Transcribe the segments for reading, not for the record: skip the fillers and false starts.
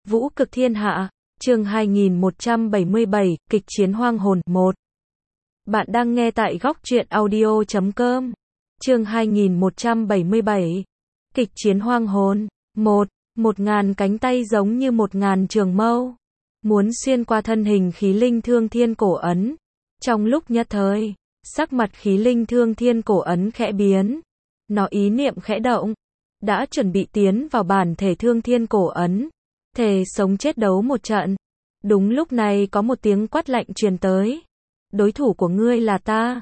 Vũ cực thiên hạ, chương 2177, kịch chiến hoang hồn 1. Bạn đang nghe tại góc truyện audio.com. Chương 2177, kịch chiến hoang hồn 1. 1000 cánh tay giống như 1000 trường mâu, muốn xuyên qua thân hình khí linh thương thiên cổ ấn. Trong lúc nhất thời, sắc mặt khí linh thương thiên cổ ấn khẽ biến. Nó ý niệm khẽ động, đã chuẩn bị tiến vào bản thể thương thiên cổ ấn, thề sống chết đấu một trận. Đúng lúc này có một tiếng quát lạnh truyền tới. Đối thủ của ngươi là ta.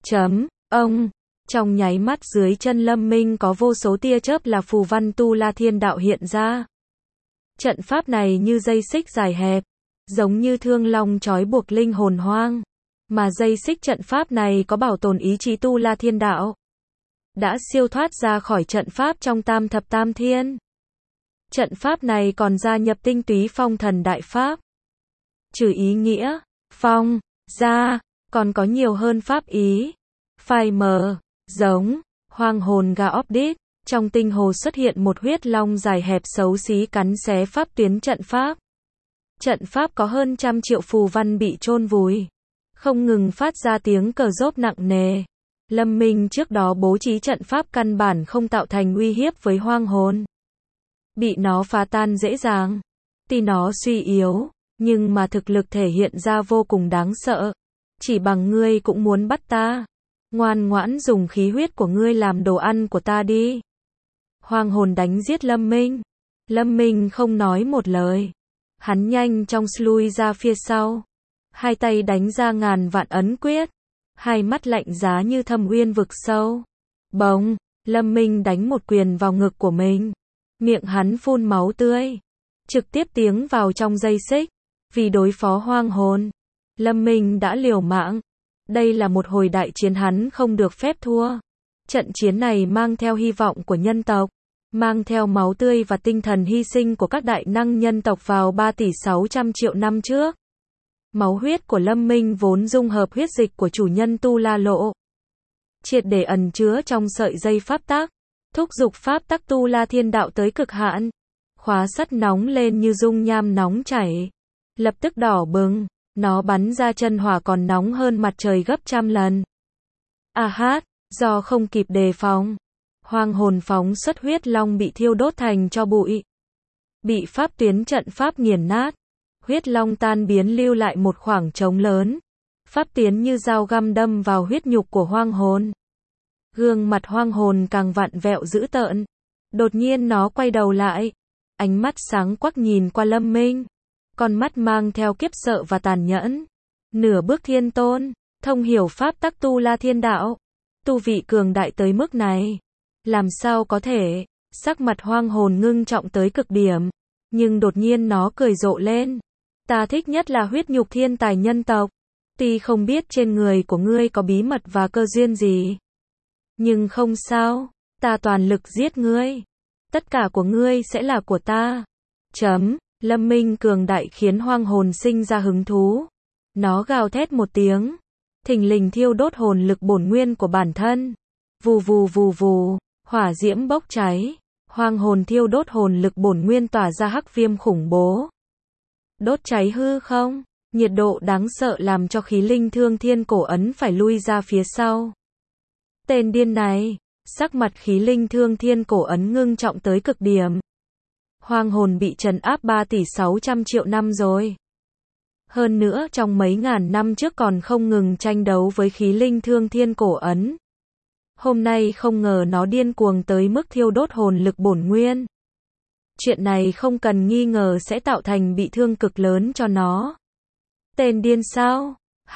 Ông. Trong nháy mắt dưới chân Lâm Minh có vô số tia chớp là phù văn Tu La Thiên Đạo hiện ra. Trận pháp này như dây xích dài hẹp, giống như thương long trói buộc linh hồn hoang. Mà dây xích trận pháp này có bảo tồn ý chí Tu La Thiên Đạo, đã siêu thoát ra khỏi trận pháp trong Tam Thập Tam Thiên. Trận pháp này còn gia nhập tinh túy phong thần đại pháp. Trừ ý nghĩa, phong, ra, còn có nhiều hơn pháp ý. Phai mờ, giống, hoang hồn ga update. Trong tinh hồ xuất hiện một huyết long dài hẹp xấu xí cắn xé pháp tuyến trận pháp. Trận pháp có hơn 100 triệu phù văn bị chôn vùi, không ngừng phát ra tiếng cờ rốp nặng nề. Lâm Minh trước đó bố trí trận pháp căn bản không tạo thành uy hiếp với hoang hồn, bị nó phá tan dễ dàng. Tuy nó suy yếu, nhưng mà thực lực thể hiện ra vô cùng đáng sợ. Chỉ bằng ngươi cũng muốn bắt ta? Ngoan ngoãn dùng khí huyết của ngươi làm đồ ăn của ta đi. Hoang hồn đánh giết Lâm Minh. Lâm Minh không nói một lời. Hắn nhanh chóng lui ra phía sau. Hai tay đánh ra ngàn vạn ấn quyết. Hai mắt lạnh giá như thâm uyên vực sâu. Bỗng, Lâm Minh đánh một quyền vào ngực của mình. Miệng hắn phun máu tươi, trực tiếp tiến vào trong dây xích. Vì đối phó hoang hồn, Lâm Minh đã liều mạng. Đây là một hồi đại chiến hắn không được phép thua. Trận chiến này mang theo hy vọng của nhân tộc, mang theo máu tươi và tinh thần hy sinh của các đại năng nhân tộc vào 3 tỷ 600 triệu năm trước. Máu huyết của Lâm Minh vốn dung hợp huyết dịch của chủ nhân Tu La Lộ, triệt để ẩn chứa trong sợi dây pháp tắc, thúc giục pháp tắc Tu La Thiên Đạo tới cực hạn. Khóa sắt nóng lên như dung nham nóng chảy, lập tức đỏ bừng, nó bắn ra chân hỏa còn nóng hơn mặt trời gấp 100 lần. Do không kịp đề phòng, hoang hồn phóng xuất huyết long bị thiêu đốt thành tro bụi, bị pháp tuyến trận pháp nghiền nát. Huyết long tan biến lưu lại một khoảng trống lớn. Pháp tuyến như dao găm đâm vào huyết nhục của hoang hồn. Gương mặt hoang hồn càng vặn vẹo dữ tợn. Đột nhiên nó quay đầu lại, ánh mắt sáng quắc nhìn qua Lâm Minh, con mắt mang theo kiếp sợ và tàn nhẫn. Nửa bước thiên tôn, thông hiểu pháp tắc Tu La Thiên Đạo, tu vị cường đại tới mức này, làm sao có thể? Sắc mặt hoang hồn ngưng trọng tới cực điểm, nhưng đột nhiên nó cười rộ lên. Ta thích nhất là huyết nhục thiên tài nhân tộc. Tuy không biết trên người của ngươi có bí mật và cơ duyên gì, nhưng không sao, ta toàn lực giết ngươi. Tất cả của ngươi sẽ là của ta. Lâm Minh cường đại khiến hoang hồn sinh ra hứng thú. Nó gào thét một tiếng, thình lình thiêu đốt hồn lực bổn nguyên của bản thân. Vù vù vù vù, hỏa diễm bốc cháy. Hoang hồn thiêu đốt hồn lực bổn nguyên tỏa ra hắc viêm khủng bố, đốt cháy hư không. Nhiệt độ đáng sợ làm cho khí linh thương thiên cổ ấn phải lui ra phía sau. Tên điên này. Sắc mặt khí linh thương thiên cổ ấn ngưng trọng tới cực điểm. Hoang hồn bị trấn áp 3 tỷ 600 triệu năm rồi. Hơn nữa trong mấy ngàn năm trước còn không ngừng tranh đấu với khí linh thương thiên cổ ấn. Hôm nay không ngờ nó điên cuồng tới mức thiêu đốt hồn lực bổn nguyên. Chuyện này không cần nghi ngờ sẽ tạo thành bị thương cực lớn cho nó. Tên điên sao?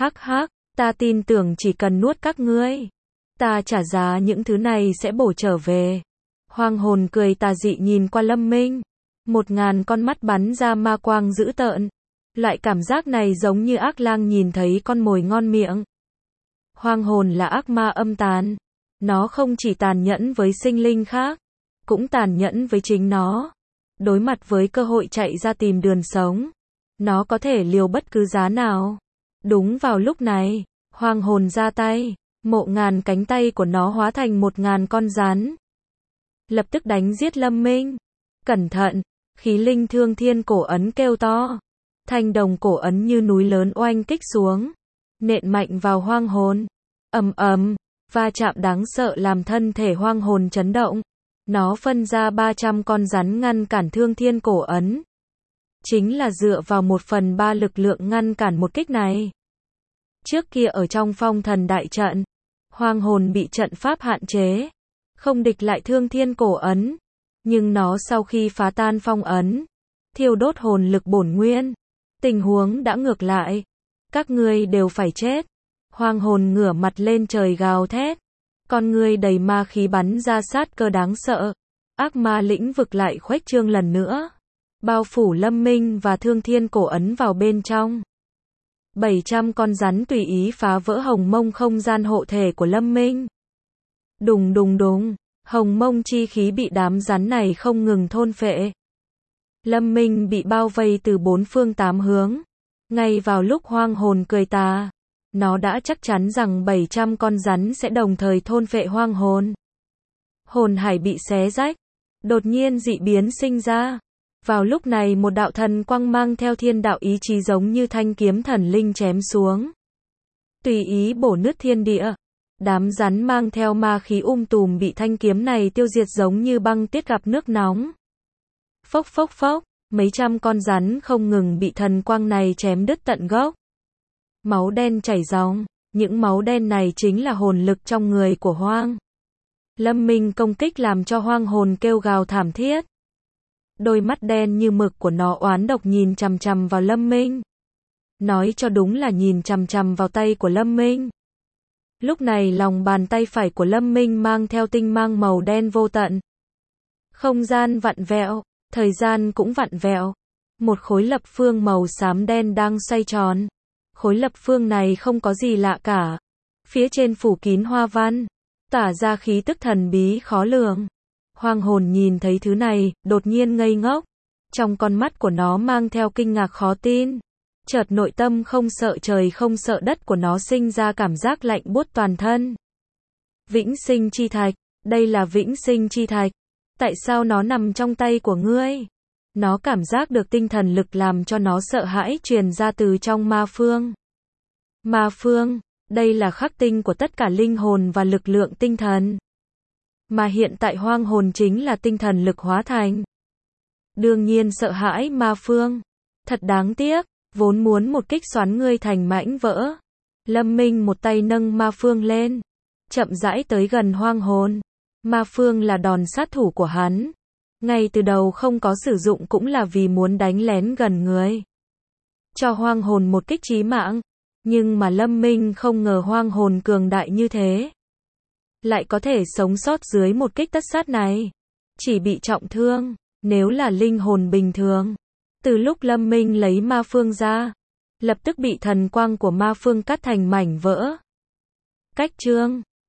Ta tin tưởng chỉ cần nuốt các ngươi, ta trả giá những thứ này sẽ bổ trở về. Hoang hồn cười tà dị nhìn qua Lâm Minh. 1000 con mắt bắn ra ma quang dữ tợn. Loại cảm giác này giống như ác lang nhìn thấy con mồi ngon miệng. Hoang hồn là ác ma âm tàn. Nó không chỉ tàn nhẫn với sinh linh khác, cũng tàn nhẫn với chính nó. Đối mặt với cơ hội chạy ra tìm đường sống, nó có thể liều bất cứ giá nào. Đúng vào lúc này, hoang hồn ra tay. 1000 cánh tay của nó hóa thành 1000 con rắn, lập tức đánh giết Lâm Minh. Cẩn thận, Khí linh thương thiên cổ ấn kêu to. Thanh đồng cổ ấn như núi lớn oanh kích xuống. Nện mạnh vào hoang hồn. Ầm ầm, va chạm đáng sợ làm thân thể hoang hồn chấn động. Nó phân ra 300 con rắn ngăn cản thương thiên cổ ấn. Chính là dựa vào 1/3 lực lượng ngăn cản một kích này. Trước kia ở trong phong thần đại trận, hoang hồn bị trận pháp hạn chế, không địch lại thương thiên cổ ấn. Nhưng nó sau khi phá tan phong ấn, thiêu đốt hồn lực bổn nguyên, tình huống đã ngược lại. Các ngươi đều phải chết. Hoang hồn ngửa mặt lên trời gào thét. Con ngươi đầy ma khí bắn ra sát cơ đáng sợ. Ác ma lĩnh vực lại khuếch trương lần nữa. Bao phủ Lâm Minh và thương thiên cổ ấn vào bên trong. 700 con rắn tùy ý phá vỡ hồng mông không gian hộ thể của Lâm Minh. Đùng đùng đùng, hồng mông chi khí bị đám rắn này không ngừng thôn phệ. Lâm Minh bị bao vây từ 4 phương 8 hướng. Ngay vào lúc hoang hồn cười tà, nó đã chắc chắn rằng 700 con rắn sẽ đồng thời thôn phệ hoang hồn. Hồn hải bị xé rách, đột nhiên dị biến sinh ra. Vào lúc này một đạo thần quang mang theo thiên đạo ý chí giống như thanh kiếm thần linh chém xuống. Tùy ý bổ nứt thiên địa. Đám rắn mang theo ma khí tùm bị thanh kiếm này tiêu diệt giống như băng tiết gặp nước nóng. Phốc phốc phốc, mấy trăm con rắn không ngừng bị thần quang này chém đứt tận gốc. Máu đen chảy ròng, những máu đen này chính là hồn lực trong người của hoang. Lâm Minh công kích làm cho hoang hồn kêu gào thảm thiết. Đôi mắt đen như mực của nó oán độc nhìn chằm chằm vào Lâm Minh. Nói cho đúng là nhìn chằm chằm vào tay của Lâm Minh. Lúc này lòng bàn tay phải của Lâm Minh mang theo tinh mang màu đen vô tận. Không gian vặn vẹo, thời gian cũng vặn vẹo. Một khối lập phương màu xám đen đang xoay tròn. Khối lập phương này không có gì lạ cả. Phía trên phủ kín hoa văn, tỏa ra khí tức thần bí khó lường. Hoang hồn nhìn thấy thứ này, đột nhiên ngây ngốc. Trong con mắt của nó mang theo kinh ngạc khó tin. Chợt nội tâm không sợ trời không sợ đất của nó sinh ra cảm giác lạnh buốt toàn thân. Vĩnh sinh chi thạch, đây là vĩnh sinh chi thạch. Tại sao nó nằm trong tay của ngươi? Nó cảm giác được tinh thần lực làm cho nó sợ hãi truyền ra từ trong ma phương. Ma phương, đây là khắc tinh của tất cả linh hồn và lực lượng tinh thần. Mà hiện tại hoang hồn chính là tinh thần lực hóa thành. Đương nhiên sợ hãi ma phương. Thật đáng tiếc, vốn muốn một kích xoắn ngươi thành mảnh vỡ. Lâm Minh một tay nâng ma phương lên, chậm rãi tới gần hoang hồn. Ma phương là đòn sát thủ của hắn. Ngay từ đầu không có sử dụng cũng là vì muốn đánh lén gần người. Cho hoang hồn một kích chí mạng. Nhưng mà Lâm Minh không ngờ hoang hồn cường đại như thế. Lại có thể sống sót dưới một kích tất sát này. Chỉ bị trọng thương, nếu là linh hồn bình thường. Từ lúc Lâm Minh lấy ma phương ra, lập tức bị thần quang của ma phương cắt thành mảnh vỡ. Cách chương